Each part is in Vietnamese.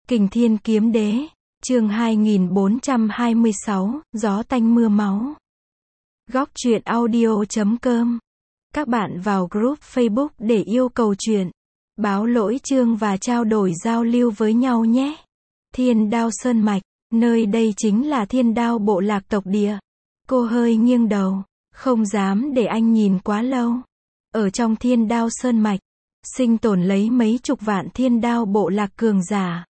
Kình Thiên Kiếm Đế, chương 2426, gió tanh mưa máu. Góc truyện audio.com. Các bạn vào group Facebook để yêu cầu truyện, báo lỗi chương và trao đổi giao lưu với nhau nhé. Thiên Đao Sơn Mạch, nơi đây chính là Thiên Đao bộ lạc tộc địa. Cô hơi nghiêng đầu, không dám để anh nhìn quá lâu. Ở trong Thiên Đao Sơn Mạch, sinh tồn lấy mấy chục vạn Thiên Đao bộ lạc cường giả.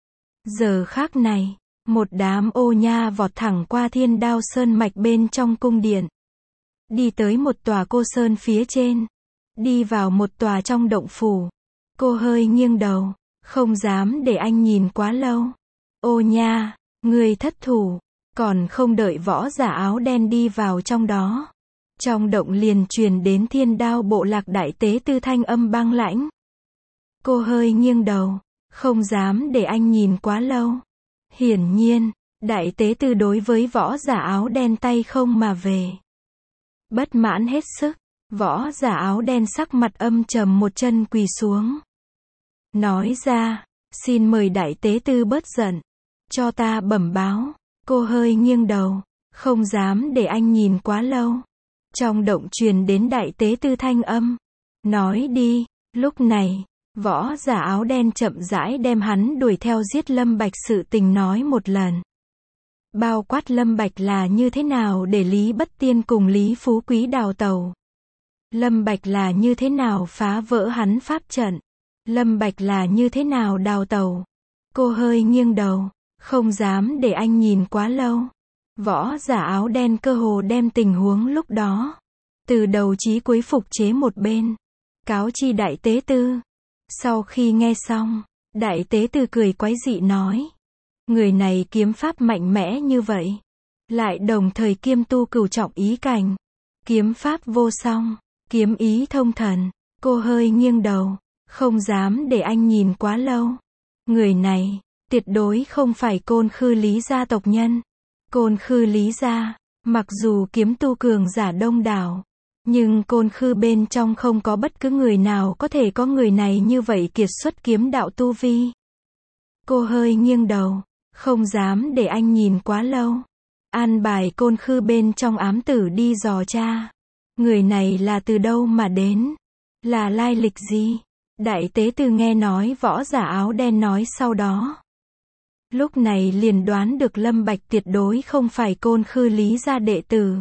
Giờ khác này, một đám ô nha vọt thẳng qua Thiên Đao Sơn Mạch bên trong cung điện. Đi tới một tòa cô sơn phía trên. Đi vào một tòa trong động phủ. Cô hơi nghiêng đầu, không dám để anh nhìn quá lâu. Ô nha, người thất thủ, còn không đợi võ giả áo đen đi vào trong đó. Trong động liền truyền đến Thiên Đao bộ lạc đại tế tư thanh âm băng lãnh. Cô hơi nghiêng đầu, không dám để anh nhìn quá lâu. Hiển nhiên, đại tế tư đối với võ giả áo đen tay không mà về. Bất mãn hết sức, võ giả áo đen sắc mặt âm trầm một chân quỳ xuống. Nói ra, xin mời đại tế tư bớt giận, cho ta bẩm báo. Cô hơi nghiêng đầu, không dám để anh nhìn quá lâu. Trong động truyền đến đại tế tư thanh âm. Nói đi. Lúc này, võ giả áo đen chậm rãi đem hắn đuổi theo giết Lâm Bạch sự tình nói một lần. Bao quát Lâm Bạch là như thế nào để Lý Bất Tiên cùng Lý Phú Quý đào tẩu. Lâm Bạch là như thế nào phá vỡ hắn pháp trận. Lâm Bạch là như thế nào đào tẩu. Cô hơi nghiêng đầu, không dám để anh nhìn quá lâu. Võ giả áo đen cơ hồ đem tình huống lúc đó, từ đầu chí cuối phục chế một bên. Cáo chi đại tế tư. Sau khi nghe xong, đại tế tư cười quái dị nói. Người này kiếm pháp mạnh mẽ như vậy. Lại đồng thời kiêm tu cửu trọng ý cảnh. Kiếm pháp vô song, kiếm ý thông thần. Cô hơi nghiêng đầu, không dám để anh nhìn quá lâu. Người này, tuyệt đối không phải Côn Khư Lý gia tộc nhân. Côn Khư Lý gia, mặc dù kiếm tu cường giả đông đảo, nhưng Côn Khư bên trong không có bất cứ người nào có thể có người này như vậy kiệt xuất kiếm đạo tu vi. Cô hơi nghiêng đầu, không dám để anh nhìn quá lâu. An bài Côn Khư bên trong ám tử đi dò tra. Người này là từ đâu mà đến? Là lai lịch gì? Đại tế tư nghe nói võ giả áo đen nói sau đó. Lúc này liền đoán được Lâm Bạch tuyệt đối không phải Côn Khư Lý gia đệ tử.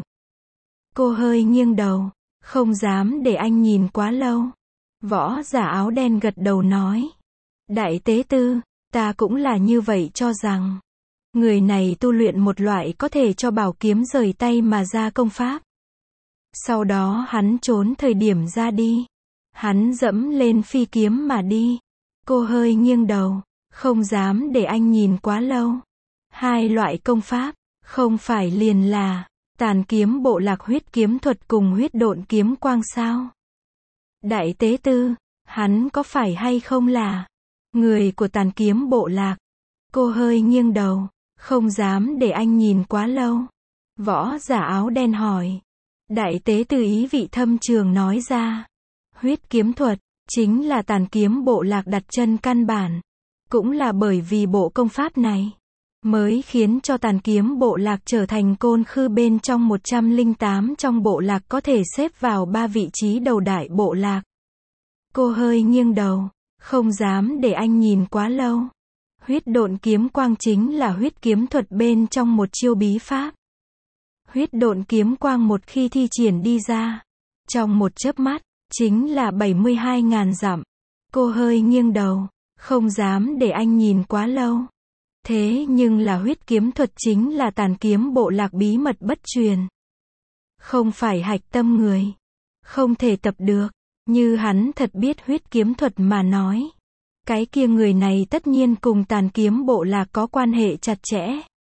Cô hơi nghiêng đầu, không dám để anh nhìn quá lâu. Võ giả áo đen gật đầu nói. Đại tế tư, ta cũng là như vậy cho rằng. Người này tu luyện một loại có thể cho bảo kiếm rời tay mà ra công pháp. Sau đó hắn trốn thời điểm ra đi. Hắn dẫm lên phi kiếm mà đi. Cô hơi nghiêng đầu, không dám để anh nhìn quá lâu. Hai loại công pháp, không phải liền là Tàn Kiếm bộ lạc huyết kiếm thuật cùng huyết độn kiếm quang sao? Đại tế tư, hắn có phải hay không là người của Tàn Kiếm bộ lạc? Cô hơi nghiêng đầu, không dám để anh nhìn quá lâu. Võ giả áo đen hỏi. Đại tế tư ý vị thâm trường nói ra. Huyết kiếm thuật, chính là Tàn Kiếm bộ lạc đặt chân căn bản. Cũng là bởi vì bộ công pháp này, mới khiến cho Tàn Kiếm bộ lạc trở thành Côn Khư bên trong 108 trong bộ lạc có thể xếp vào 3 vị trí đầu đại bộ lạc. Cô hơi nghiêng đầu, không dám để anh nhìn quá lâu. Huyết độn kiếm quang chính là huyết kiếm thuật bên trong một chiêu bí pháp. Huyết độn kiếm quang một khi thi triển đi ra, trong một chớp mắt, chính là 72.000 dặm. Cô hơi nghiêng đầu, không dám để anh nhìn quá lâu. Thế nhưng là huyết kiếm thuật chính là Tàn Kiếm bộ lạc bí mật bất truyền. Không phải hạch tâm người. Không thể tập được. Như hắn thật biết huyết kiếm thuật mà nói. Cái kia người này tất nhiên cùng Tàn Kiếm bộ lạc có quan hệ chặt chẽ.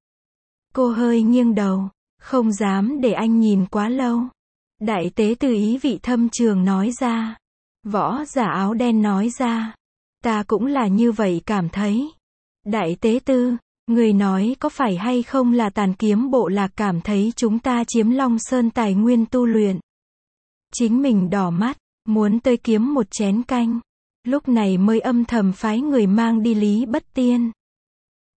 Cô hơi nghiêng đầu, không dám để anh nhìn quá lâu. Đại tế tư ý vị thâm trường nói ra. Võ giả áo đen nói ra. Ta cũng là như vậy cảm thấy. Đại tế tư, người nói có phải hay không là Tàn Kiếm bộ lạc cảm thấy chúng ta chiếm Long Sơn tài nguyên tu luyện. Chính mình đỏ mắt, muốn tới kiếm một chén canh. Lúc này mới âm thầm phái người mang đi Lý Bất Tiên.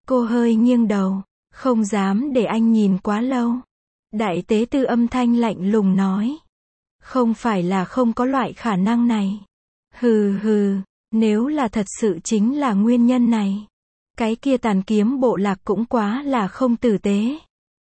Cô hơi nghiêng đầu, không dám để anh nhìn quá lâu. Đại tế tư âm thanh lạnh lùng nói. Không phải là không có loại khả năng này. Hừ hừ, nếu là thật sự chính là nguyên nhân này. Cái kia tàn kiếm bộ lạc cũng quá là không tử tế.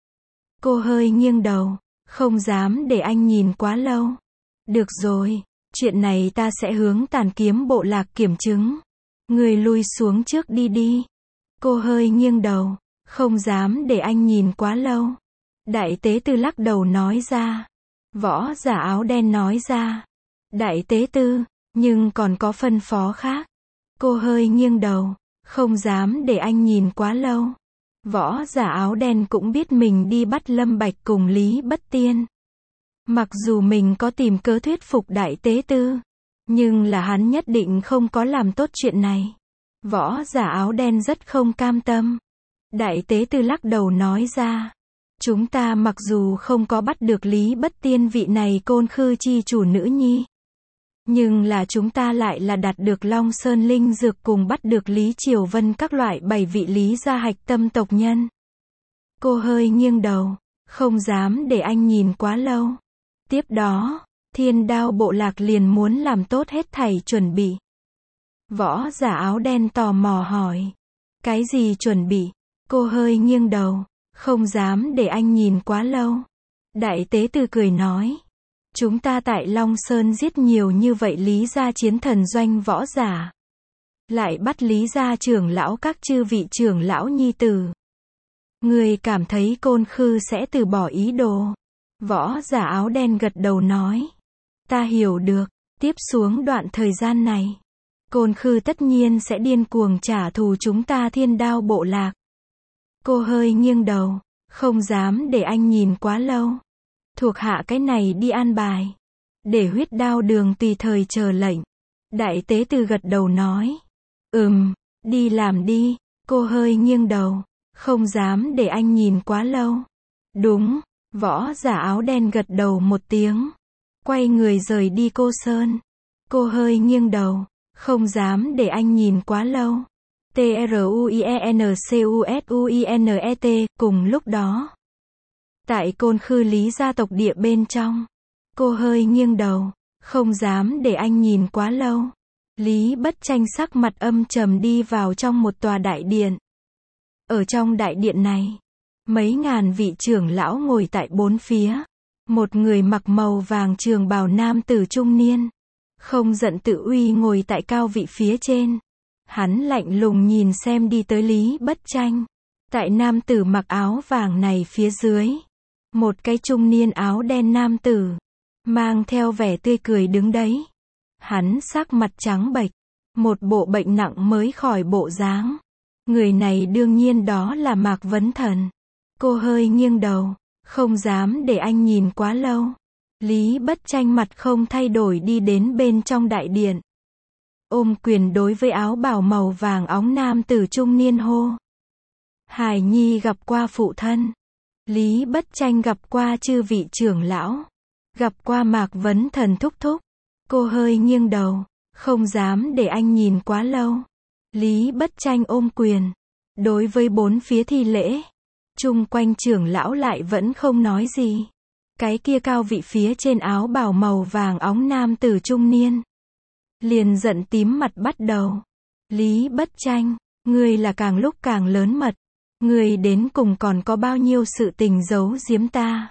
Cô hơi nghiêng đầu, không dám để anh nhìn quá lâu. Được rồi, chuyện này ta sẽ hướng tàn kiếm bộ lạc kiểm chứng. Người lui xuống trước đi đi. Cô hơi nghiêng đầu, không dám để anh nhìn quá lâu. Đại tế tư lắc đầu nói ra. Võ giả áo đen nói ra. Đại tế tư, nhưng còn có phân phó khác. Cô hơi nghiêng đầu, không dám để anh nhìn quá lâu. Võ giả áo đen cũng biết mình đi bắt Lâm Bạch cùng Lý Bất Tiên. Mặc dù mình có tìm cớ thuyết phục đại tế tư, nhưng là hắn nhất định không có làm tốt chuyện này. Võ giả áo đen rất không cam tâm. Đại tế tư lắc đầu nói ra. Chúng ta mặc dù không có bắt được Lý Bất Tiên vị này Côn Khư chi chủ nữ nhi, nhưng là chúng ta lại là đạt được Long Sơn Linh Dược cùng bắt được Lý Triều Vân các loại 7 vị Lý gia hạch tâm tộc nhân. Cô hơi nghiêng đầu, không dám để anh nhìn quá lâu. Tiếp đó, Thiên Đao bộ lạc liền muốn làm tốt hết thảy chuẩn bị. Võ giả áo đen tò mò hỏi. Cái gì chuẩn bị? Cô hơi nghiêng đầu, không dám để anh nhìn quá lâu. Đại tế tư cười nói. Chúng ta tại Long Sơn giết nhiều như vậy Lý gia chiến thần doanh võ giả. Lại bắt Lý gia trưởng lão các chư vị trưởng lão nhi tử. Người cảm thấy Côn Khư sẽ từ bỏ ý đồ. Võ giả áo đen gật đầu nói. Ta hiểu được, tiếp xuống đoạn thời gian này. Côn Khư tất nhiên sẽ điên cuồng trả thù chúng ta Thiên Đao bộ lạc. Cô hơi nghiêng đầu, không dám để anh nhìn quá lâu. Thuộc hạ cái này đi an bài. Để Huyết Đao đường tùy thời chờ lệnh. Đại tế tư gật đầu nói. Đi làm đi. Cô hơi nghiêng đầu, không dám để anh nhìn quá lâu. Đúng, võ giả áo đen gật đầu một tiếng. Quay người rời đi Cô Sơn. Cô hơi nghiêng đầu, không dám để anh nhìn quá lâu. TRUIENCUSUINET, cùng lúc đó. Tại Côn Khư Lý gia tộc địa bên trong. Cô hơi nghiêng đầu, không dám để anh nhìn quá lâu. Lý Bất Tranh sắc mặt âm trầm đi vào trong một tòa đại điện. Ở trong đại điện này, mấy ngàn vị trưởng lão ngồi tại bốn phía. Một người mặc màu vàng trường bào nam tử trung niên, không giận tự uy ngồi tại cao vị phía trên. Hắn lạnh lùng nhìn xem đi tới Lý Bất Tranh. Tại nam tử mặc áo vàng này phía dưới, một cái trung niên áo đen nam tử, mang theo vẻ tươi cười đứng đấy. Hắn sắc mặt trắng bệch, một bộ bệnh nặng mới khỏi bộ dáng. Người này đương nhiên đó là Mạc Vấn Thần. Cô hơi nghiêng đầu, không dám để anh nhìn quá lâu. Lý Bất Tranh mặt không thay đổi đi đến bên trong đại điện. Ôm quyền đối với áo bào màu vàng óng nam tử trung niên hô. Hải Nhi gặp qua phụ thân. Lý Bất Tranh gặp qua chư vị trưởng lão. Gặp qua Mạc Vấn Thần thúc thúc. Cô hơi nghiêng đầu, không dám để anh nhìn quá lâu. Lý Bất Tranh ôm quyền, đối với bốn phía thi lễ. Chung quanh trưởng lão lại vẫn không nói gì. Cái kia cao vị phía trên áo bào màu vàng óng nam tử trung niên liền giận tím mặt bắt đầu. Lý Bất Tranh, ngươi là càng lúc càng lớn mật. Ngươi đến cùng còn có bao nhiêu sự tình giấu giếm ta?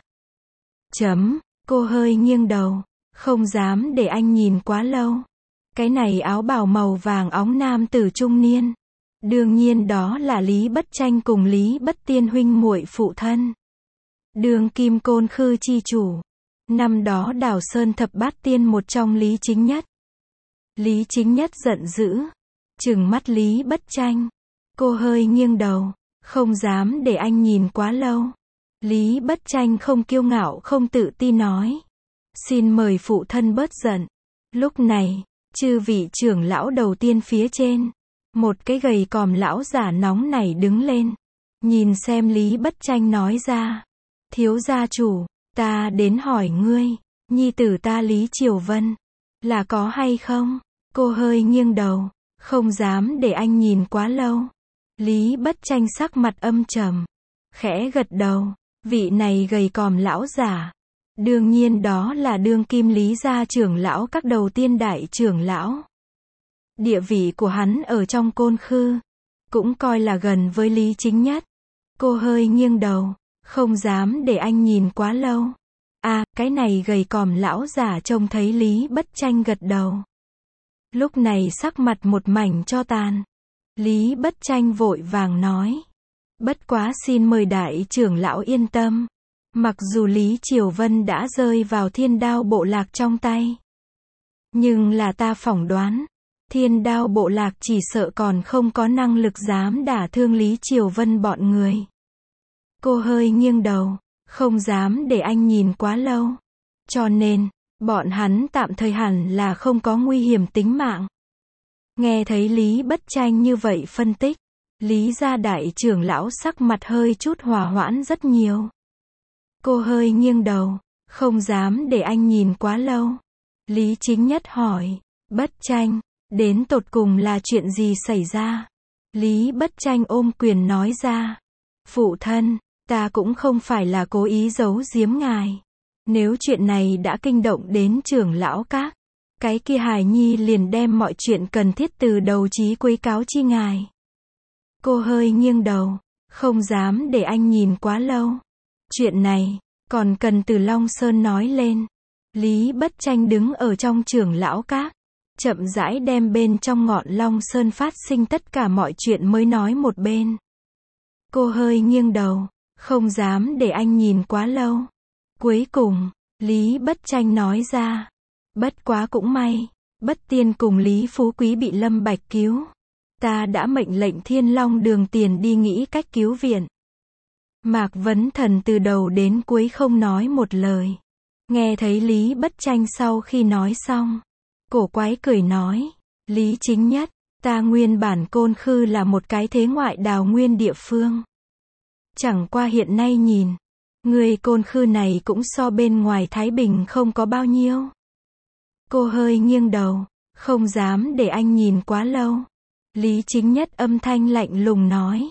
Cô hơi nghiêng đầu, không dám để anh nhìn quá lâu. Cái này áo bào màu vàng óng nam tử trung niên, đương nhiên đó là Lý Bất Tranh cùng Lý Bất Tiên huynh muội phụ thân. Đường kim Côn Khư chi chủ. Năm đó Đào Sơn thập bát tiên một trong Lý Chính Nhất. Lý Chính Nhất giận dữ, trừng mắt Lý Bất Tranh. Cô hơi nghiêng đầu, không dám để anh nhìn quá lâu. Lý Bất Tranh không kiêu ngạo không tự ti nói. Xin mời phụ thân bớt giận. Lúc này, chư vị trưởng lão đầu tiên phía trên, một cái gầy còm lão giả nóng nảy đứng lên. Nhìn xem Lý Bất Tranh nói ra. Thiếu gia chủ, ta đến hỏi ngươi, nhi tử ta Lý Triều Vân, là có hay không? Cô hơi nghiêng đầu, không dám để anh nhìn quá lâu. Lý Bất Tranh sắc mặt âm trầm, khẽ gật đầu, vị này gầy còm lão giả. Đương nhiên đó là đương kim Lý gia trưởng lão các đầu tiên đại trưởng lão. Địa vị của hắn ở trong Côn Khư, cũng coi là gần với Lý Chính Nhất. Cô hơi nghiêng đầu, không dám để anh nhìn quá lâu. Cái này gầy còm lão giả trông thấy Lý Bất Tranh gật đầu. Lúc này sắc mặt một mảnh cho tàn. Lý Bất Tranh vội vàng nói. Bất quá xin mời đại trưởng lão yên tâm. Mặc dù Lý Triều Vân đã rơi vào Thiên Đao bộ lạc trong tay, nhưng là ta phỏng đoán, Thiên Đao bộ lạc chỉ sợ còn không có năng lực dám đả thương Lý Triều Vân bọn người. Cô hơi nghiêng đầu, không dám để anh nhìn quá lâu. Cho nên, bọn hắn tạm thời hẳn là không có nguy hiểm tính mạng. Nghe thấy Lý Bất Tranh như vậy phân tích, Lý gia đại trưởng lão sắc mặt hơi chút hòa hoãn rất nhiều. Cô hơi nghiêng đầu, không dám để anh nhìn quá lâu. Lý Chính Nhất hỏi, Bất Tranh, đến tột cùng là chuyện gì xảy ra? Lý Bất Tranh ôm quyền nói ra, phụ thân, ta cũng không phải là cố ý giấu giếm ngài. Nếu chuyện này đã kinh động đến trưởng lão các, cái kia hài nhi liền đem mọi chuyện cần thiết từ đầu chí cuối cáo chi ngài. Cô hơi nghiêng đầu, không dám để anh nhìn quá lâu. Chuyện này, còn cần từ Long Sơn nói lên. Lý Bất Tranh đứng ở trong trưởng lão các, chậm rãi đem bên trong ngọn Long Sơn phát sinh tất cả mọi chuyện mới nói một bên. Cô hơi nghiêng đầu, không dám để anh nhìn quá lâu. Cuối cùng, Lý Bất Tranh nói ra, bất quá cũng may, Bất Tiên cùng Lý Phú Quý bị Lâm Bạch cứu. Ta đã mệnh lệnh Thiên Long Đường tiền đi nghĩ cách cứu viện. Mạc Vấn Thần từ đầu đến cuối không nói một lời. Nghe thấy Lý Bất Tranh sau khi nói xong, cổ quái cười nói, Lý Chính Nhất, ta nguyên bản Côn Khư là một cái thế ngoại đào nguyên địa phương. Chẳng qua hiện nay nhìn, người Côn Khư này cũng so bên ngoài Thái Bình không có bao nhiêu. Cô hơi nghiêng đầu, không dám để anh nhìn quá lâu. Lý Chính Nhất âm thanh lạnh lùng nói,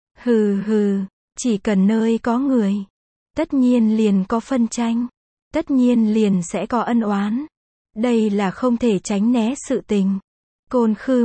hừ hừ, chỉ cần nơi có người, tất nhiên liền có phân tranh, tất nhiên liền sẽ có ân oán. Đây là không thể tránh né sự tình. Côn Khư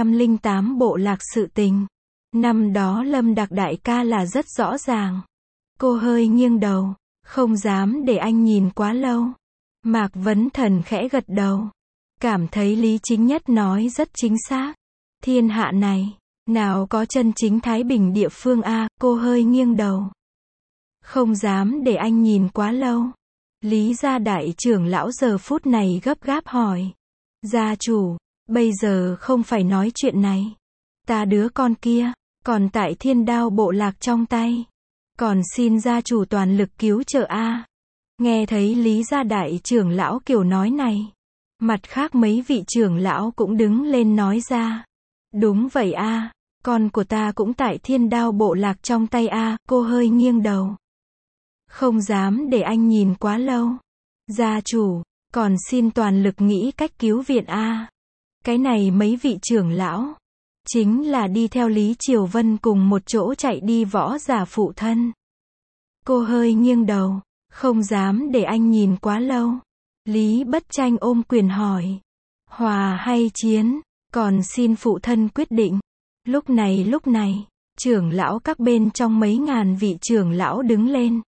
108 bộ lạc sự tình. Năm đó Lâm Đặc đại ca là rất rõ ràng. Cô hơi nghiêng đầu, không dám để anh nhìn quá lâu. Mạc Vấn Thần khẽ gật đầu, cảm thấy Lý Chính Nhất nói rất chính xác. Thiên hạ này, nào có chân chính Thái Bình địa phương cô hơi nghiêng đầu. Không dám để anh nhìn quá lâu. Lý gia đại trưởng lão giờ phút này gấp gáp hỏi. Gia chủ, bây giờ không phải nói chuyện này. Ta đứa con kia, còn tại Thiên Đao bộ lạc trong tay. Còn xin gia chủ toàn lực cứu trợ Nghe thấy Lý gia đại trưởng lão kiểu nói này. Mặt khác mấy vị trưởng lão cũng đứng lên nói ra. Đúng vậy con của ta cũng tại Thiên Đao bộ lạc trong tay cô hơi nghiêng đầu. Không dám để anh nhìn quá lâu. Gia chủ, còn xin toàn lực nghĩ cách cứu viện Cái này mấy vị trưởng lão, chính là đi theo Lý Triều Vân cùng một chỗ chạy đi võ giả phụ thân. Cô hơi nghiêng đầu, không dám để anh nhìn quá lâu. Lý Bất Tranh ôm quyền hỏi. Hòa hay chiến, còn xin phụ thân quyết định. Lúc này, trưởng lão các bên trong mấy ngàn vị trưởng lão đứng lên.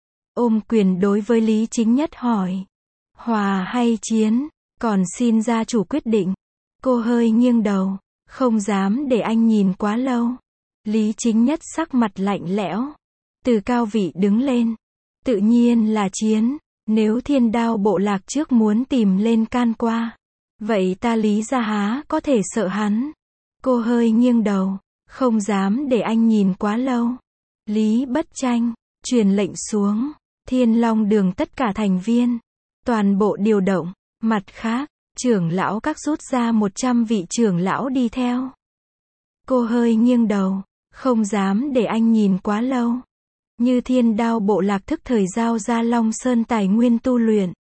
Ôm quyền đối với Lý Chính Nhất hỏi. Hòa hay chiến, còn xin gia chủ quyết định. Cô hơi nghiêng đầu, không dám để anh nhìn quá lâu. Lý Chính Nhất sắc mặt lạnh lẽo, từ cao vị đứng lên. Tự nhiên là chiến, nếu Thiên Đao bộ lạc trước muốn tìm lên can qua, vậy ta Lý gia há có thể sợ hắn. Cô hơi nghiêng đầu, không dám để anh nhìn quá lâu. Lý Bất Tranh, truyền lệnh xuống, Thiên Long Đường tất cả thành viên, toàn bộ điều động. Mặt khác, trưởng lão các rút ra 100 vị trưởng lão đi theo. Cô hơi nghiêng đầu, không dám để anh nhìn quá lâu. Như Thiên Đao bộ lạc thức thời giao ra Long Sơn tài nguyên tu luyện.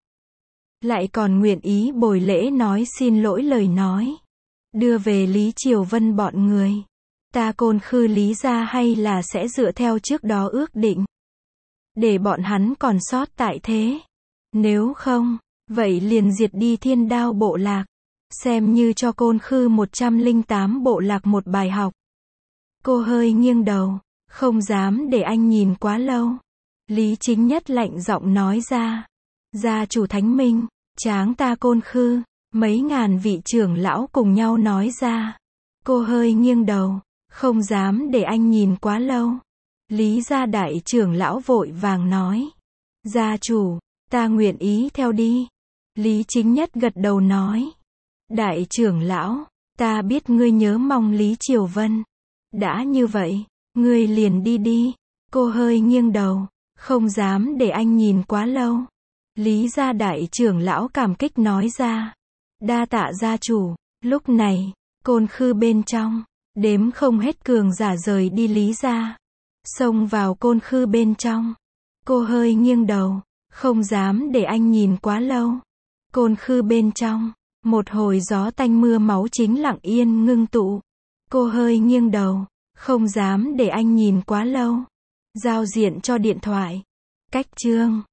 Lại còn nguyện ý bồi lễ nói xin lỗi lời nói. Đưa về Lý Triều Vân bọn người. Ta Côn Khư Lý gia hay là sẽ dựa theo trước đó ước định, để bọn hắn còn sót tại thế. Nếu không, vậy liền diệt đi Thiên Đao bộ lạc, xem như cho Côn Khư 108 bộ lạc một bài học. Cô hơi nghiêng đầu, không dám để anh nhìn quá lâu. Lý Chính Nhất lạnh giọng nói ra. Gia chủ Thánh Minh, tráng ta Côn Khư, mấy ngàn vị trưởng lão cùng nhau nói ra. Cô hơi nghiêng đầu, không dám để anh nhìn quá lâu. Lý gia đại trưởng lão vội vàng nói. Gia chủ, ta nguyện ý theo đi. Lý Chính Nhất gật đầu nói. Đại trưởng lão, ta biết ngươi nhớ mong Lý Triều Vân. Đã như vậy, ngươi liền đi đi. Cô hơi nghiêng đầu, không dám để anh nhìn quá lâu. Lý gia đại trưởng lão cảm kích nói ra. Đa tạ gia chủ. Lúc này, Côn Khư bên trong, đếm không hết cường giả rời đi Lý gia, xông vào Côn Khư bên trong. Cô hơi nghiêng đầu, không dám để anh nhìn quá lâu. Côn Khư bên trong, một hồi gió tanh mưa máu chính lặng yên ngưng tụ. Cô hơi nghiêng đầu, không dám để anh nhìn quá lâu. Giao diện cho điện thoại. Cách chương